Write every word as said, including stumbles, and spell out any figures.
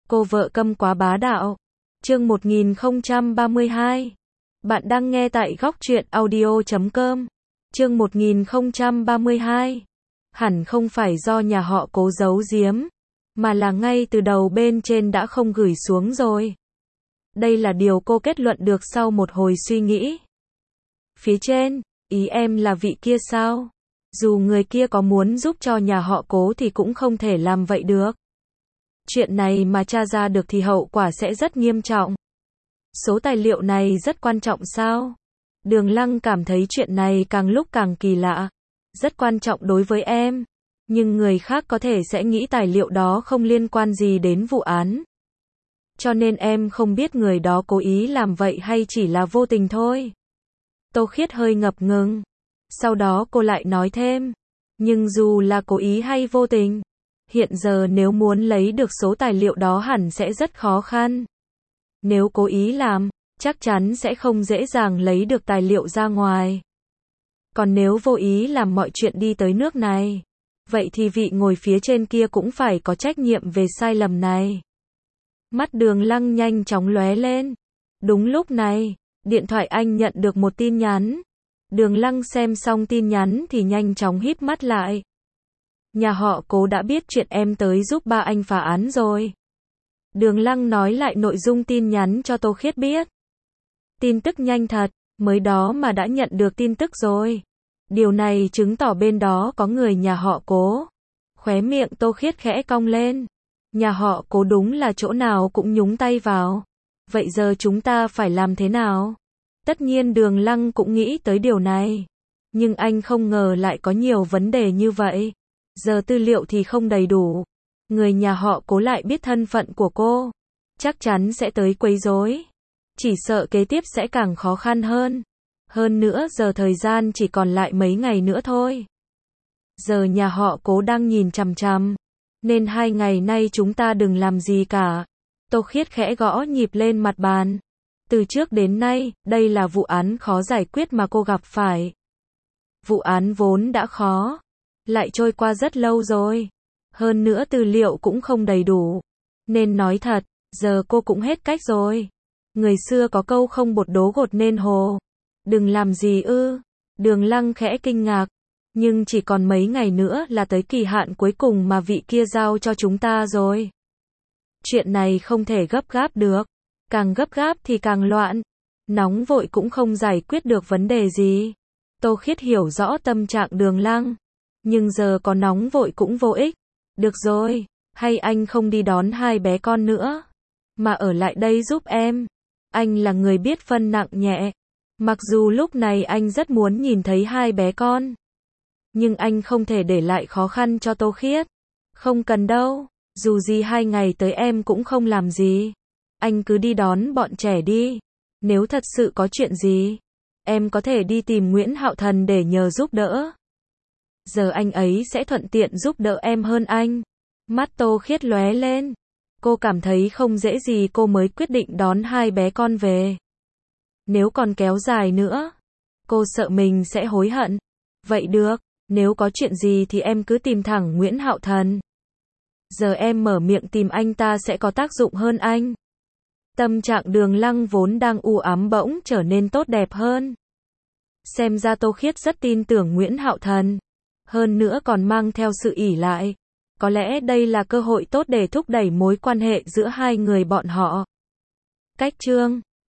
Cô vợ câm quá bá đạo. Chương một nghìn không trăm ba mươi hai. Bạn đang nghe tại góc truyện audio chấm com. Chương một nghìn không trăm ba mươi hai. Hẳn không phải do nhà họ Cố giấu giếm, mà là ngay từ đầu bên trên đã không gửi xuống rồi. Đây là điều cô kết luận được sau một hồi suy nghĩ. Phía trên, ý em là vị kia sao? Dù người kia có muốn giúp cho nhà họ Cố thì cũng không thể làm vậy được. Chuyện này mà tra ra được thì hậu quả sẽ rất nghiêm trọng. Số tài liệu này rất quan trọng sao? Đường Lăng cảm thấy chuyện này càng lúc càng kỳ lạ. Rất quan trọng đối với em. Nhưng người khác có thể sẽ nghĩ tài liệu đó không liên quan gì đến vụ án. Cho nên em không biết người đó cố ý làm vậy hay chỉ là vô tình thôi. Tô Khiết hơi ngập ngừng. Sau đó cô lại nói thêm. Nhưng dù là cố ý hay vô tình, hiện giờ nếu muốn lấy được số tài liệu đó hẳn sẽ rất khó khăn. Nếu cố ý làm, chắc chắn sẽ không dễ dàng lấy được tài liệu ra ngoài. Còn nếu vô ý làm mọi chuyện đi tới nước này, vậy thì vị ngồi phía trên kia cũng phải có trách nhiệm về sai lầm này. Mắt Đường Lăng nhanh chóng lóe lên. Đúng lúc này, điện thoại anh nhận được một tin nhắn. Đường Lăng xem xong tin nhắn thì nhanh chóng híp mắt lại. Nhà họ Cố đã biết chuyện em tới giúp ba anh phá án rồi. Đường Lăng nói lại nội dung tin nhắn cho Tô Khiết biết. Tin tức nhanh thật, mới đó mà đã nhận được tin tức rồi. Điều này chứng tỏ bên đó có người nhà họ Cố. Khóe miệng Tô Khiết khẽ cong lên. Nhà họ Cố đúng là chỗ nào cũng nhúng tay vào. Vậy giờ chúng ta phải làm thế nào? Tất nhiên Đường Lăng cũng nghĩ tới điều này. Nhưng anh không ngờ lại có nhiều vấn đề như vậy. Giờ tư liệu thì không đầy đủ. Người nhà họ Cố lại biết thân phận của cô. Chắc chắn sẽ tới quấy rối. Chỉ sợ kế tiếp sẽ càng khó khăn hơn. Hơn nữa giờ thời gian chỉ còn lại mấy ngày nữa thôi. Giờ nhà họ Cố đang nhìn chằm chằm. Nên hai ngày nay chúng ta đừng làm gì cả. Tô Khiết khẽ gõ nhịp lên mặt bàn. Từ trước đến nay, đây là vụ án khó giải quyết mà cô gặp phải. Vụ án vốn đã khó, lại trôi qua rất lâu rồi. Hơn nữa tư liệu cũng không đầy đủ. Nên nói thật, giờ cô cũng hết cách rồi. Người xưa có câu không bột đố gột nên hồ. Đừng làm gì ư? Đường Lăng khẽ kinh ngạc. Nhưng chỉ còn mấy ngày nữa là tới kỳ hạn cuối cùng mà vị kia giao cho chúng ta rồi. Chuyện này không thể gấp gáp được. Càng gấp gáp thì càng loạn. Nóng vội cũng không giải quyết được vấn đề gì. Tô Khiết hiểu rõ tâm trạng Đường Lăng. Nhưng giờ có nóng vội cũng vô ích. Được rồi, hay anh không đi đón hai bé con nữa, mà ở lại đây giúp em. Anh là người biết phân nặng nhẹ. Mặc dù lúc này anh rất muốn nhìn thấy hai bé con. Nhưng anh không thể để lại khó khăn cho Tô Khiết. Không cần đâu, dù gì hai ngày tới em cũng không làm gì. Anh cứ đi đón bọn trẻ đi. Nếu thật sự có chuyện gì, em có thể đi tìm Nguyễn Hạo Thần để nhờ giúp đỡ. Giờ anh ấy sẽ thuận tiện giúp đỡ em hơn anh. Mắt Tô Khiết lóe lên. Cô cảm thấy không dễ gì cô mới quyết định đón hai bé con về. Nếu còn kéo dài nữa, cô sợ mình sẽ hối hận. Vậy được, nếu có chuyện gì thì em cứ tìm thẳng Nguyễn Hạo Thần. Giờ em mở miệng tìm anh ta sẽ có tác dụng hơn anh. Tâm trạng Đường Lăng vốn đang u ám bỗng trở nên tốt đẹp hơn. Xem ra Tô Khiết rất tin tưởng Nguyễn Hạo Thần. Hơn nữa còn mang theo sự ỷ lại. Có lẽ đây là cơ hội tốt để thúc đẩy mối quan hệ giữa hai người bọn họ. Cách chương